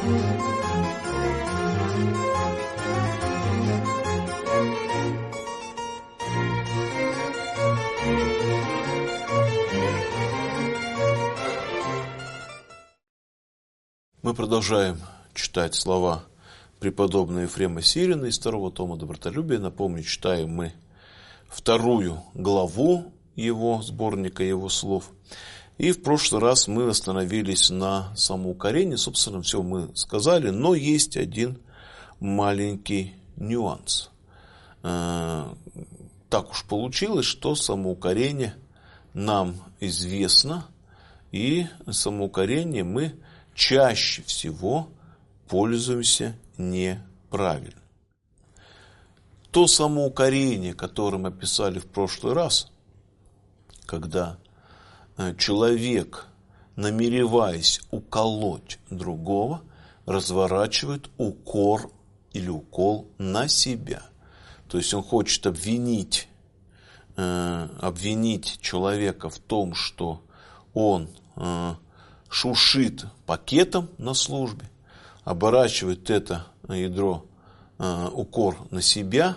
Мы продолжаем читать слова преподобного Ефрема Сирина из второго тома «Добротолюбие». Напомню, читаем мы вторую главу его сборника, его слов. И в прошлый раз мы остановились на самоукорении. Собственно, все мы сказали, но есть один маленький нюанс. Так уж получилось, что самоукорение нам известно, и самоукорение мы чаще всего пользуемся неправильно. То самоукорение, которое мы описали в прошлый раз, когда человек, намереваясь уколоть другого, разворачивает укор или укол на себя. То есть он хочет обвинить человека в том, что он шуршит пакетом на службе, оборачивает это ядро, укор на себя,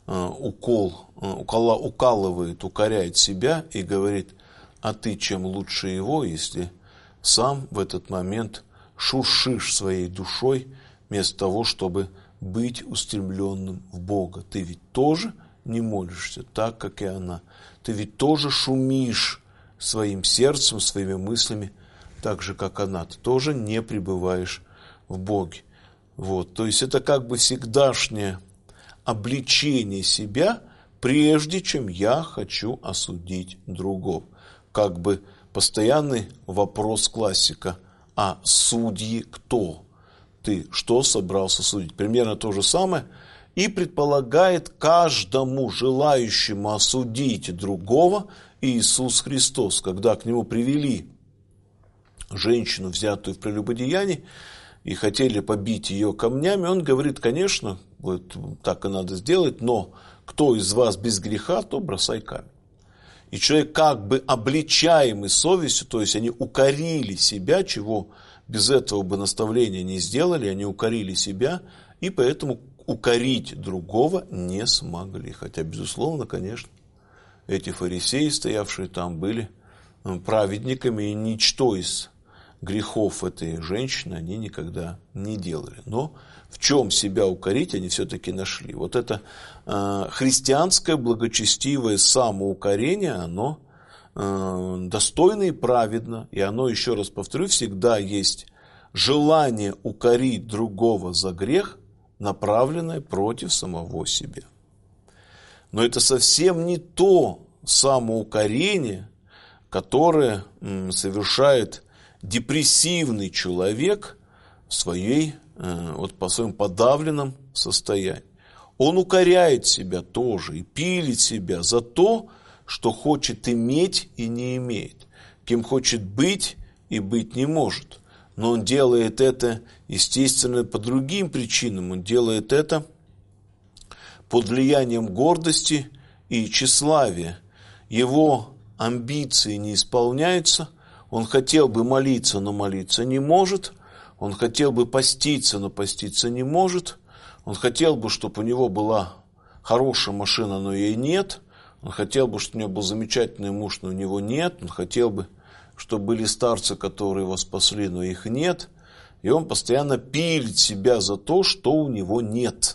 укалывает, укоряет себя и говорит: а ты чем лучше его, если сам в этот момент шуршишь своей душой, вместо того, чтобы быть устремленным в Бога. Ты ведь тоже не молишься так, как и она. Ты ведь тоже шумишь своим сердцем, своими мыслями, так же, как она. Ты тоже не пребываешь в Боге. Вот. То есть это как бы всегдашнее обличение себя, прежде чем я хочу осудить другого. Как бы постоянный вопрос классика: а судьи кто? Ты что собрался судить? Примерно то же самое и предполагает каждому желающему осудить другого Иисус Христос, когда к нему привели женщину, взятую в прелюбодеянии, и хотели побить ее камнями. Он говорит: конечно, вот так и надо сделать, но кто из вас без греха, то бросай камень. И человек, как бы обличаемый совестью, то есть они укорили себя, чего без этого бы наставления не сделали, они укорили себя, и поэтому укорить другого не смогли. Хотя, безусловно, конечно, эти фарисеи, стоявшие там, были праведниками, и ничто из грехов этой женщины они никогда не делали. Но в чем себя укорить они все-таки нашли. Вот это христианское благочестивое самоукорение, оно достойно и праведно. И оно, еще раз повторю, всегда есть желание укорить другого за грех, направленное против самого себя. Но это совсем не то самоукорение, которое совершает депрессивный человек в по своему подавленном состоянии. Он укоряет себя тоже и пилит себя за то, что хочет иметь и не имеет, кем хочет быть и быть не может. Но он делает это, естественно, по другим причинам. Он делает это под влиянием гордости и тщеславия. Его амбиции не исполняются. Он хотел бы молиться, но молиться не может. Он хотел бы поститься, но поститься не может. Он хотел бы, чтобы у него была хорошая машина, но ей нет. Он хотел бы, чтобы у него был замечательный муж, но у него нет. Он хотел бы, чтобы были старцы, которые его спасли, но их нет. И он постоянно пилит себя за то, что у него нет.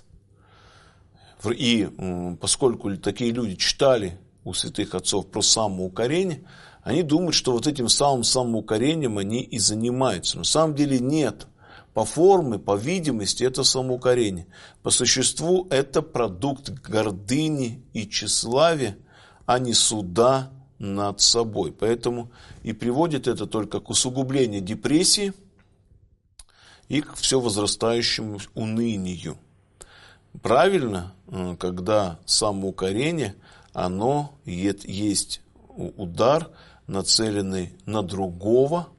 И поскольку такие люди читали у святых отцов про самоукорение, они думают, что вот этим самым самоукорением они и занимаются. На самом деле нет. По форме, по видимости, это самоукорение. По существу это продукт гордыни и тщеславия, а не суда над собой. Поэтому и приводит это только к усугублению депрессии и к все возрастающему унынию. Правильно, когда самоукорение, оно есть удар, нацеленный на другого,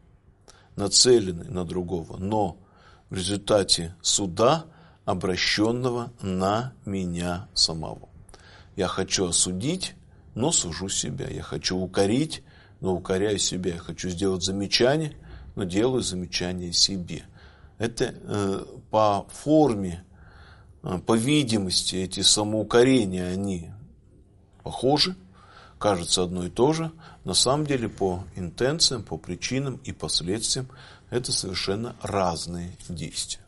но в результате суда, обращенного на меня самого. Я хочу осудить, но сужу себя. Я хочу укорить, но укоряю себя. Я хочу сделать замечание, но делаю замечание себе. Это по форме, по видимости, эти самоукорения, они похожи, кажется одно и то же. На самом деле по интенциям, по причинам и последствиям это совершенно разные действия.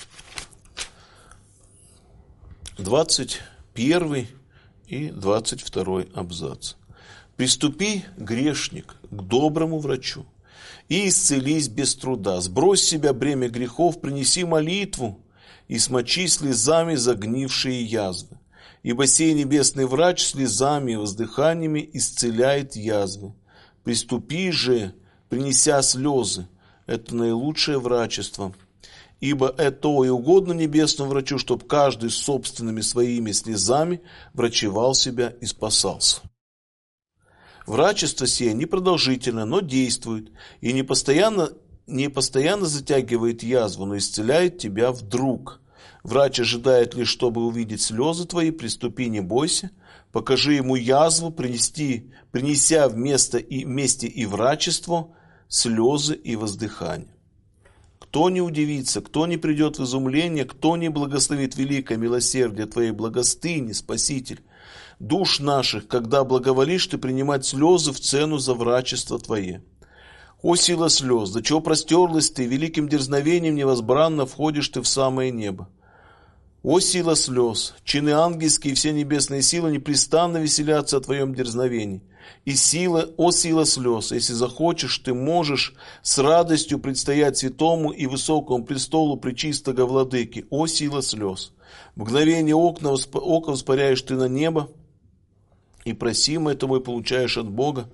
21 и 22 абзац. «Приступи, грешник, к доброму врачу, и исцелись без труда. Сбрось с себя бремя грехов, принеси молитву, и смочи слезами загнившие язвы. Ибо сей небесный врач слезами и воздыханиями исцеляет язвы. Приступи же, принеся слезы, это наилучшее врачество. Ибо это и угодно небесному врачу, чтоб каждый собственными своими слезами врачевал себя и спасался. Врачество сие непродолжительно, но действует, и не постоянно затягивает язву, но исцеляет тебя вдруг. Врач ожидает лишь, чтобы увидеть слезы твои, приступи, не бойся, покажи ему язву, принеся вместе и врачество, слезы и воздыхание. Кто не удивится, кто не придет в изумление, кто не благословит великое милосердие твоей благостыни, Спаситель душ наших, когда благоволишь ты принимать слезы в цену за врачество твое. О сила слез, до чего простерлась ты, великим дерзновением невозбранно входишь ты в самое небо. О сила слез, чины ангельские и все небесные силы непрестанно веселятся о твоем дерзновении. И о сила слез, если захочешь, ты можешь с радостью предстоять святому и высокому престолу пречистого владыки. О сила слез, в мгновение ока воспаряешь ты на небо, и просимое тобой получаешь от Бога,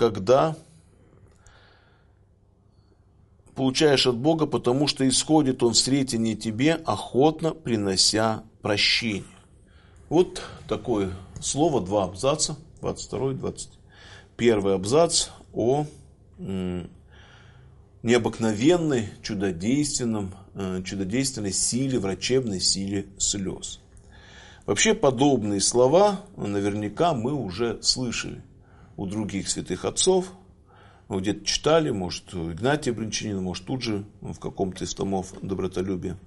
потому что исходит он в сретении тебе, охотно принося прощение. Вот такое слово, 2 абзаца, 22 и 21 абзац о необыкновенной, чудодейственной силе, врачебной силе слез. Вообще подобные слова наверняка мы уже слышали у других святых отцов, где-то читали, может, у Игнатия Бринчанина, может, тут же в каком-то из томов добротолюбия.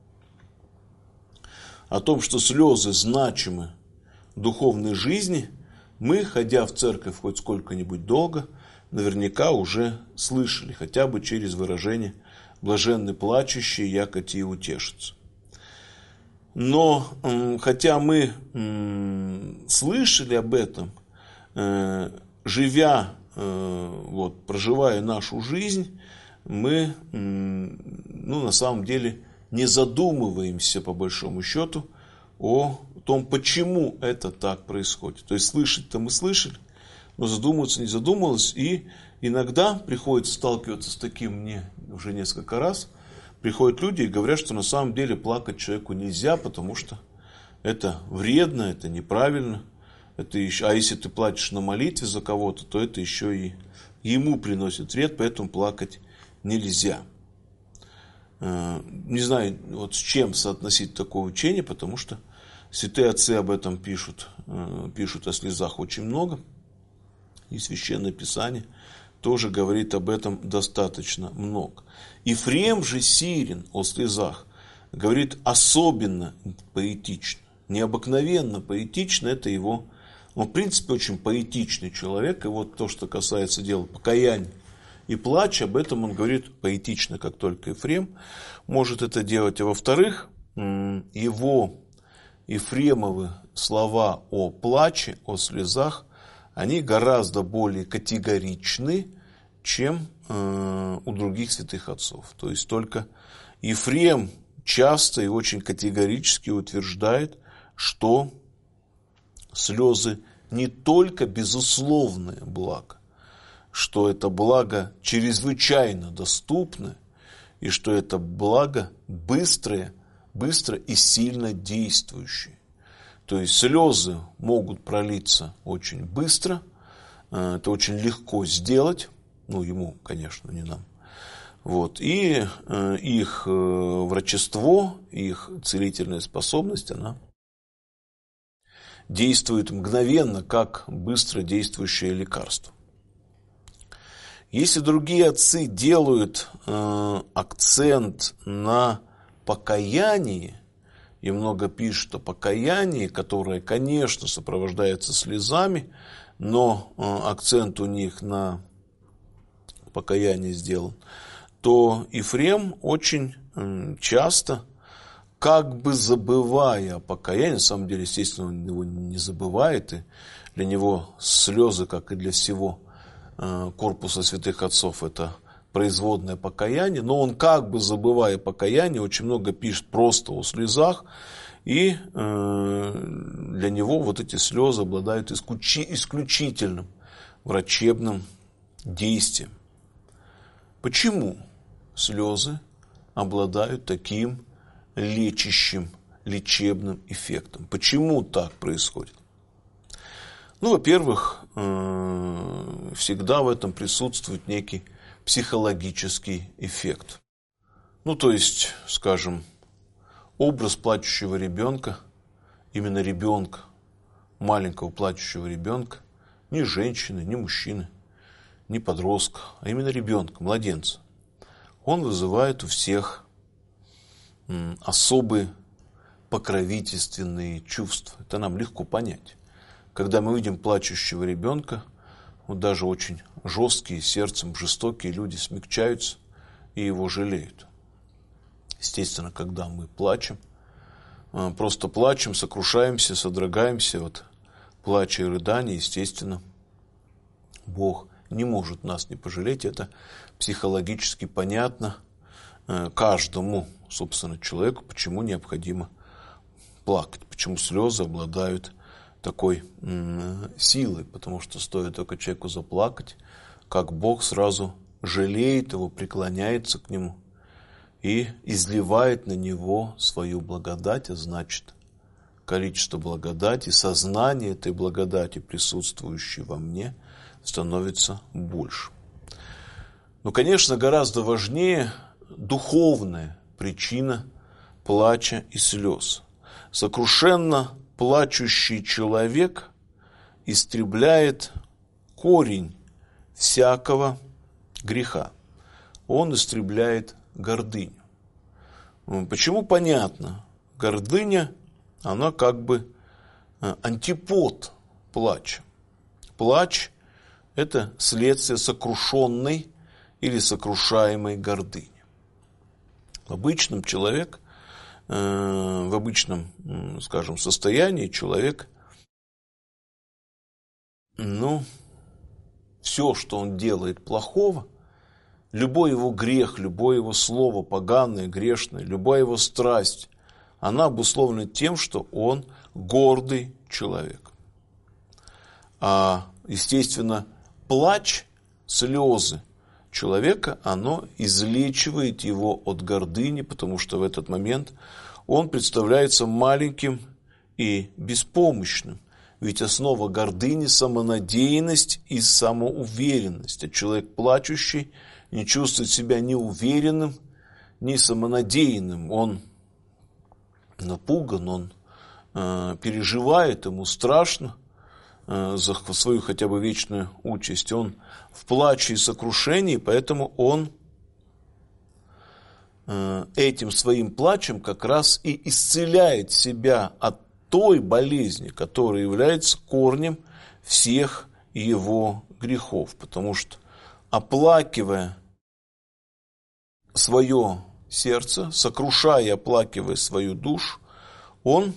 О том, что слезы значимы в духовной жизни, мы, ходя в церковь хоть сколько-нибудь долго, наверняка уже слышали, хотя бы через выражение «блаженны плачущие, яко те утешатся». Но хотя мы слышали об этом, проживая нашу жизнь, мы на самом деле не задумываемся по большому счету о том, почему это так происходит. То есть слышать-то мы слышали, но задумываться не задумывалось. И иногда приходится сталкиваться с таким, мне уже несколько раз, приходят люди и говорят, что на самом деле плакать человеку нельзя, потому что это вредно, это неправильно. А если ты плачешь на молитве за кого-то, то это еще и ему приносит вред, поэтому плакать нельзя. Не знаю, с чем соотносить такое учение, потому что святые отцы об этом пишут о слезах очень много. И Священное Писание тоже говорит об этом достаточно много. Ефрем же Сирин о слезах говорит особенно поэтично, необыкновенно поэтично. Это его, он в принципе очень поэтичный человек. И вот то, что касается дела покаяния и плача, об этом он говорит поэтично, как только Ефрем может это делать. А во-вторых, его Ефремовы слова о плаче, о слезах, они гораздо более категоричны, чем у других святых отцов. То есть только Ефрем часто и очень категорически утверждает, что слезы не только безусловное благо, что это благо чрезвычайно доступное, и что это благо быстро и сильно действующее. То есть слезы могут пролиться очень быстро, это очень легко сделать, ему, конечно, не нам. И их врачество, их целительная способность, она действует мгновенно, как быстро действующее лекарство. Если другие отцы делают акцент на покаянии, и много пишут о покаянии, которое, конечно, сопровождается слезами, но акцент у них на покаяние сделан, то Ефрем очень часто, как бы забывая о покаянии, на самом деле, естественно, он его не забывает, и для него слезы, как и для всего корпуса святых отцов, это производное покаяние, но он, как бы забывая покаяние, очень много пишет просто о слезах, и для него вот эти слезы обладают исключительным врачебным действием. Почему слезы обладают таким лечебным эффектом? Почему так происходит? Ну, во-первых, всегда в этом присутствует некий психологический эффект. Ну, то есть, скажем, образ плачущего ребенка, именно ребенка, маленького плачущего ребенка, не женщины, не мужчины, не подростка, а именно ребенка, младенца, он вызывает у всех особые покровительственные чувства. Это нам легко понять. Когда мы видим плачущего ребенка, вот даже очень жесткие, сердцем жестокие люди смягчаются и его жалеют. Естественно, когда мы плачем, просто плачем, сокрушаемся, содрогаемся от плача и рыдания, естественно, Бог не может нас не пожалеть. Это психологически понятно каждому, собственно, человеку, почему необходимо плакать, почему слезы обладают такой силой, потому что стоит только человеку заплакать, как Бог сразу жалеет его, преклоняется к нему и изливает на него свою благодать, а значит, количество благодати, сознание этой благодати, присутствующей во мне, становится больше. Но, конечно, гораздо важнее духовная причина плача и слез. Сокрушенно плачущий человек истребляет корень всякого греха. Он истребляет гордыню. Почему? Понятно. Гордыня, она как бы антипод плача. Плач – это следствие сокрушенной или сокрушаемой гордыни. Обычным человек, в обычном, скажем, состоянии человек, все, что он делает плохого, любой его грех, любое его слово поганое, грешное, любая его страсть, она обусловлена тем, что он гордый человек. А, естественно, плач, слезы человека, оно излечивает его от гордыни, потому что в этот момент он представляется маленьким и беспомощным. Ведь основа гордыни – самонадеянность и самоуверенность. А человек плачущий не чувствует себя ни уверенным, ни самонадеянным. Он напуган, он переживает, ему страшно за свою хотя бы вечную участь. Он в плаче и сокрушении, поэтому он этим своим плачем как раз и исцеляет себя от той болезни, которая является корнем всех его грехов. Потому что, оплакивая свое сердце, сокрушая и оплакивая свою душу, он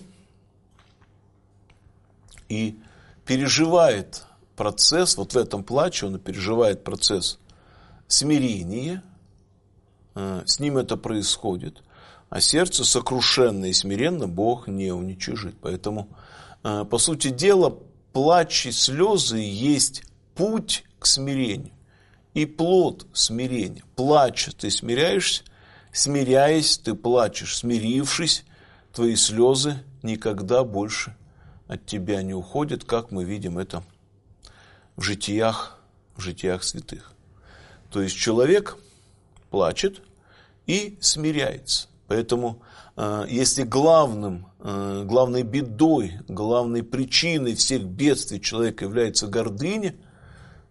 и переживает процесс, вот в этом плаче он переживает процесс смирения, с ним это происходит, а сердце сокрушенно и смиренно Бог не уничижит. Поэтому, по сути дела, плач и слезы есть путь к смирению и плод смирения. Плача ты смиряешься, смиряясь ты плачешь, смирившись, твои слезы никогда больше от тебя не уходят, как мы видим это в житиях святых. То есть человек плачет и смиряется. Поэтому, если главной бедой, главной причиной всех бедствий человека является гордыня,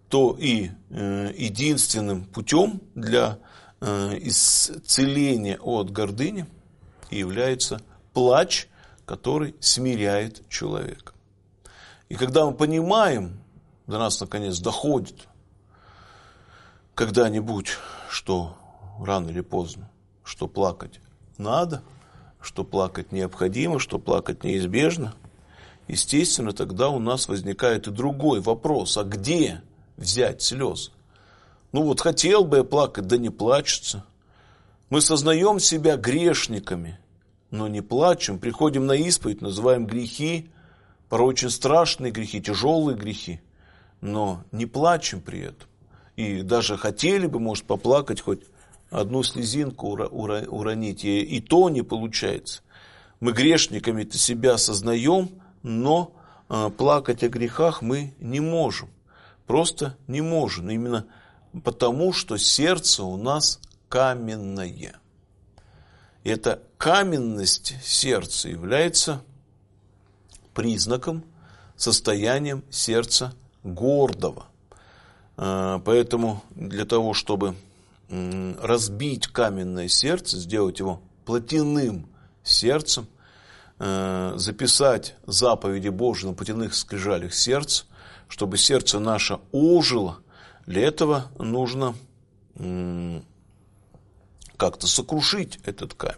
то и единственным путем для исцеления от гордыни является плач, который смиряет человека. И когда мы понимаем, до нас наконец доходит когда-нибудь, что рано или поздно, что плакать надо, что плакать необходимо, что плакать неизбежно, естественно, тогда у нас возникает и другой вопрос: а где взять слезы? Ну вот хотел бы я плакать, да не плачется. Мы сознаем себя грешниками, но не плачем, приходим на исповедь, называем грехи, порой очень страшные грехи, тяжелые грехи, но не плачем при этом. И даже хотели бы, может, поплакать, хоть одну слезинку уронить, и то не получается. Мы грешниками-то себя осознаем, но плакать о грехах мы не можем. Просто не можем. Именно потому, что сердце у нас каменное. И эта каменность сердца является признаком, состоянием сердца гордого. Поэтому для того, чтобы разбить каменное сердце, сделать его плотяным сердцем, записать заповеди Божьи на плотяных скрижалях сердца, чтобы сердце наше ожило, для этого нужно как-то сокрушить этот камень.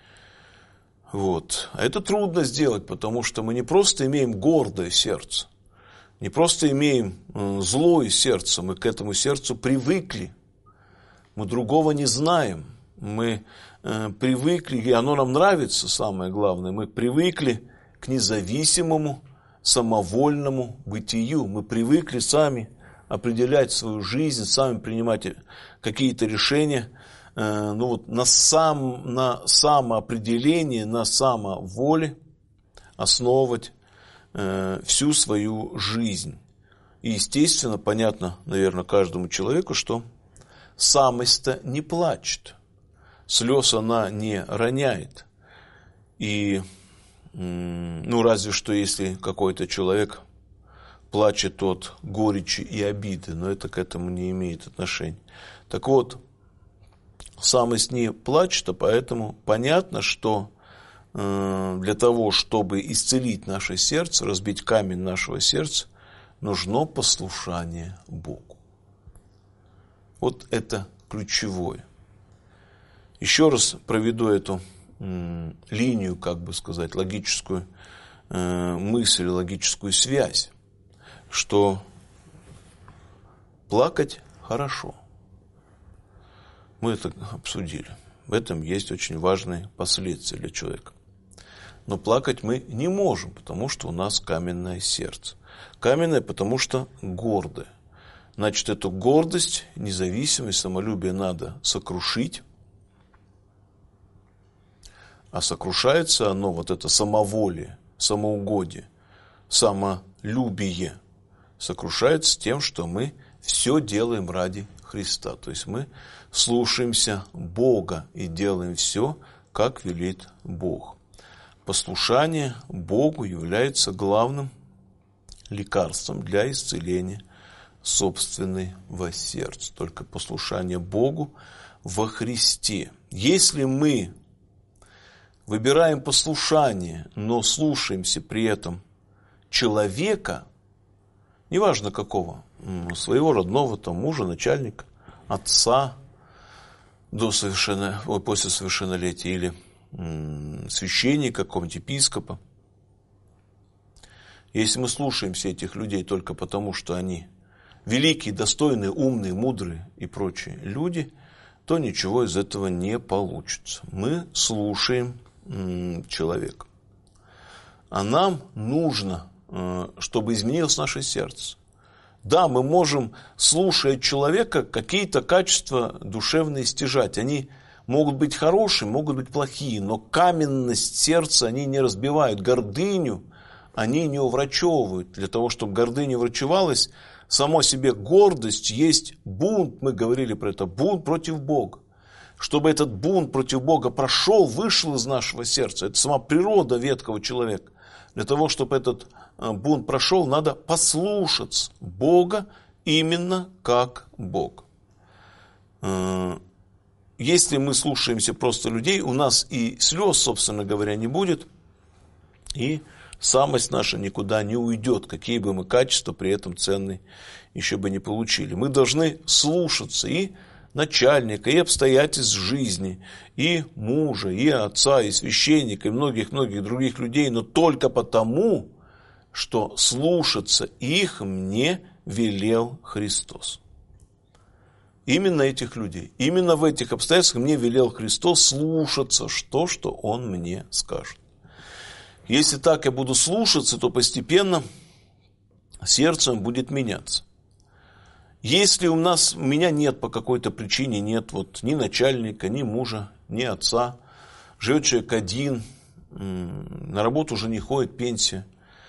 Вот. А это трудно сделать, потому что мы не просто имеем гордое сердце, не просто имеем злое сердце, мы к этому сердцу привыкли. Мы другого не знаем. Мы привыкли, и оно нам нравится, самое главное, мы привыкли к независимому, самовольному бытию. Мы привыкли сами определять свою жизнь, сами принимать какие-то решения. Ну вот на самоопределении, на самоволе основывать всю свою жизнь. И естественно, понятно, наверное, каждому человеку, что самость-то не плачет, слез она не роняет. И, разве что если какой-то человек плачет от горечи и обиды, но это к этому не имеет отношения. Так вот, самость не плачет, а поэтому понятно, что для того, чтобы исцелить наше сердце, разбить камень нашего сердца, нужно послушание Богу. Вот это ключевое. Еще раз проведу эту линию, как бы сказать, логическую мысль, логическую связь, что плакать хорошо. Мы это обсудили. В этом есть очень важные последствия для человека. Но плакать мы не можем, потому что у нас каменное сердце. Каменное, потому что гордое. Значит, эту гордость, независимость, самолюбие надо сокрушить. А сокрушается оно, вот это самоволие, самоугодие, самолюбие, сокрушается тем, что мы все делаем ради Христа. То есть мы слушаемся Бога и делаем все, как велит Бог. Послушание Богу является главным лекарством для исцеления собственного сердца. Только послушание Богу во Христе. Если мы выбираем послушание, но слушаемся при этом человека, неважно какого, своего родного, там, мужа, начальника, отца, после совершеннолетия, или священника, какого-нибудь епископа. Если мы слушаемся этих людей только потому, что они великие, достойные, умные, мудрые и прочие люди, то ничего из этого не получится. Мы слушаем человека. А нам нужно, чтобы изменилось наше сердце. Да, мы можем, слушая человека, какие-то качества душевные стяжать. Они могут быть хорошие, могут быть плохие, но каменность сердца они не разбивают. Гордыню они не уврачевывают. Для того, чтобы гордыня врачевалась, само себе гордость есть бунт, мы говорили про это, бунт против Бога. Чтобы этот бунт против Бога прошел, вышел из нашего сердца, это сама природа ветхого человека. Для того, чтобы этот бунт прошел, надо послушаться Бога именно как Бог. Если мы слушаемся просто людей, у нас и слез, собственно говоря, не будет, и самость наша никуда не уйдет, какие бы мы качества при этом ценные еще бы не получили. Мы должны слушаться и начальника, и обстоятельств жизни, и мужа, и отца, и священника, и многих-многих других людей, но только потому, что слушаться их мне велел Христос. Именно этих людей, именно в этих обстоятельствах мне велел Христос слушаться, что Он мне скажет. Если так я буду слушаться, то постепенно сердце будет меняться. Если у меня нет по какой-то причине, нет ни начальника, ни мужа, ни отца, живет человек один, на работу уже не ходит, пенсия,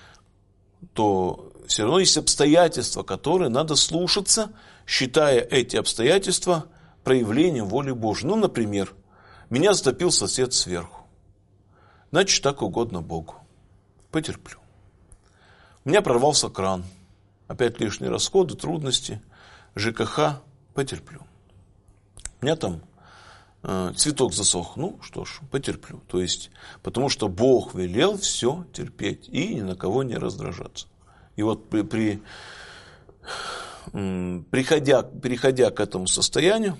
то все равно есть обстоятельства, которые надо слушаться, считая эти обстоятельства проявлением воли Божьей. Ну, например, меня затопил сосед сверху. Значит, так угодно Богу. Потерплю. У меня прорвался кран. Опять лишние расходы, трудности. ЖКХ, потерплю. У меня там цветок засох. Ну, что ж, потерплю. То есть, потому что Бог велел все терпеть и ни на кого не раздражаться. И вот переходя к этому состоянию,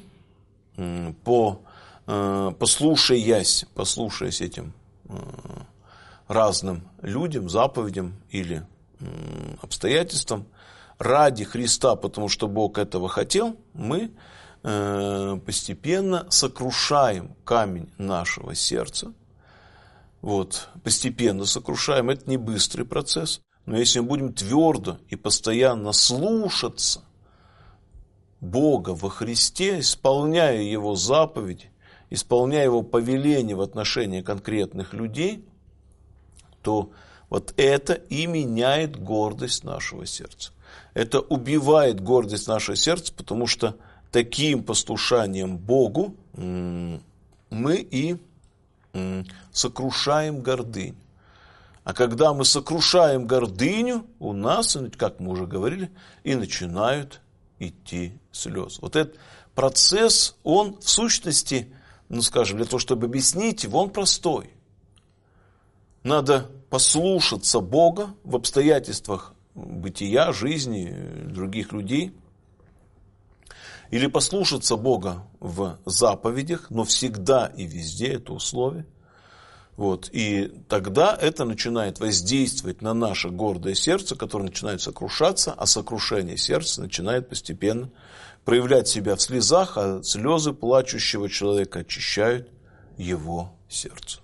послушаясь этим разным людям, заповедям или обстоятельствам, ради Христа, потому что Бог этого хотел, мы постепенно сокрушаем камень нашего сердца. Вот, постепенно сокрушаем. Это не быстрый процесс. Но если мы будем твердо и постоянно слушаться Бога во Христе, исполняя Его заповеди, исполняя Его повеления в отношении конкретных людей, то вот это и меняет гордость нашего сердца. Это убивает гордость нашего сердца, потому что таким послушанием Богу мы и сокрушаем гордыню. А когда мы сокрушаем гордыню, у нас, как мы уже говорили, и начинают идти слезы. Вот этот процесс, он в сущности, для того, чтобы объяснить его, он простой. Надо послушаться Бога в обстоятельствах бытия, жизни других людей. Или послушаться Бога в заповедях, но всегда и везде это условие. Вот. И тогда это начинает воздействовать на наше гордое сердце, которое начинает сокрушаться, а сокрушение сердца начинает постепенно проявлять себя в слезах, а слезы плачущего человека очищают его сердце.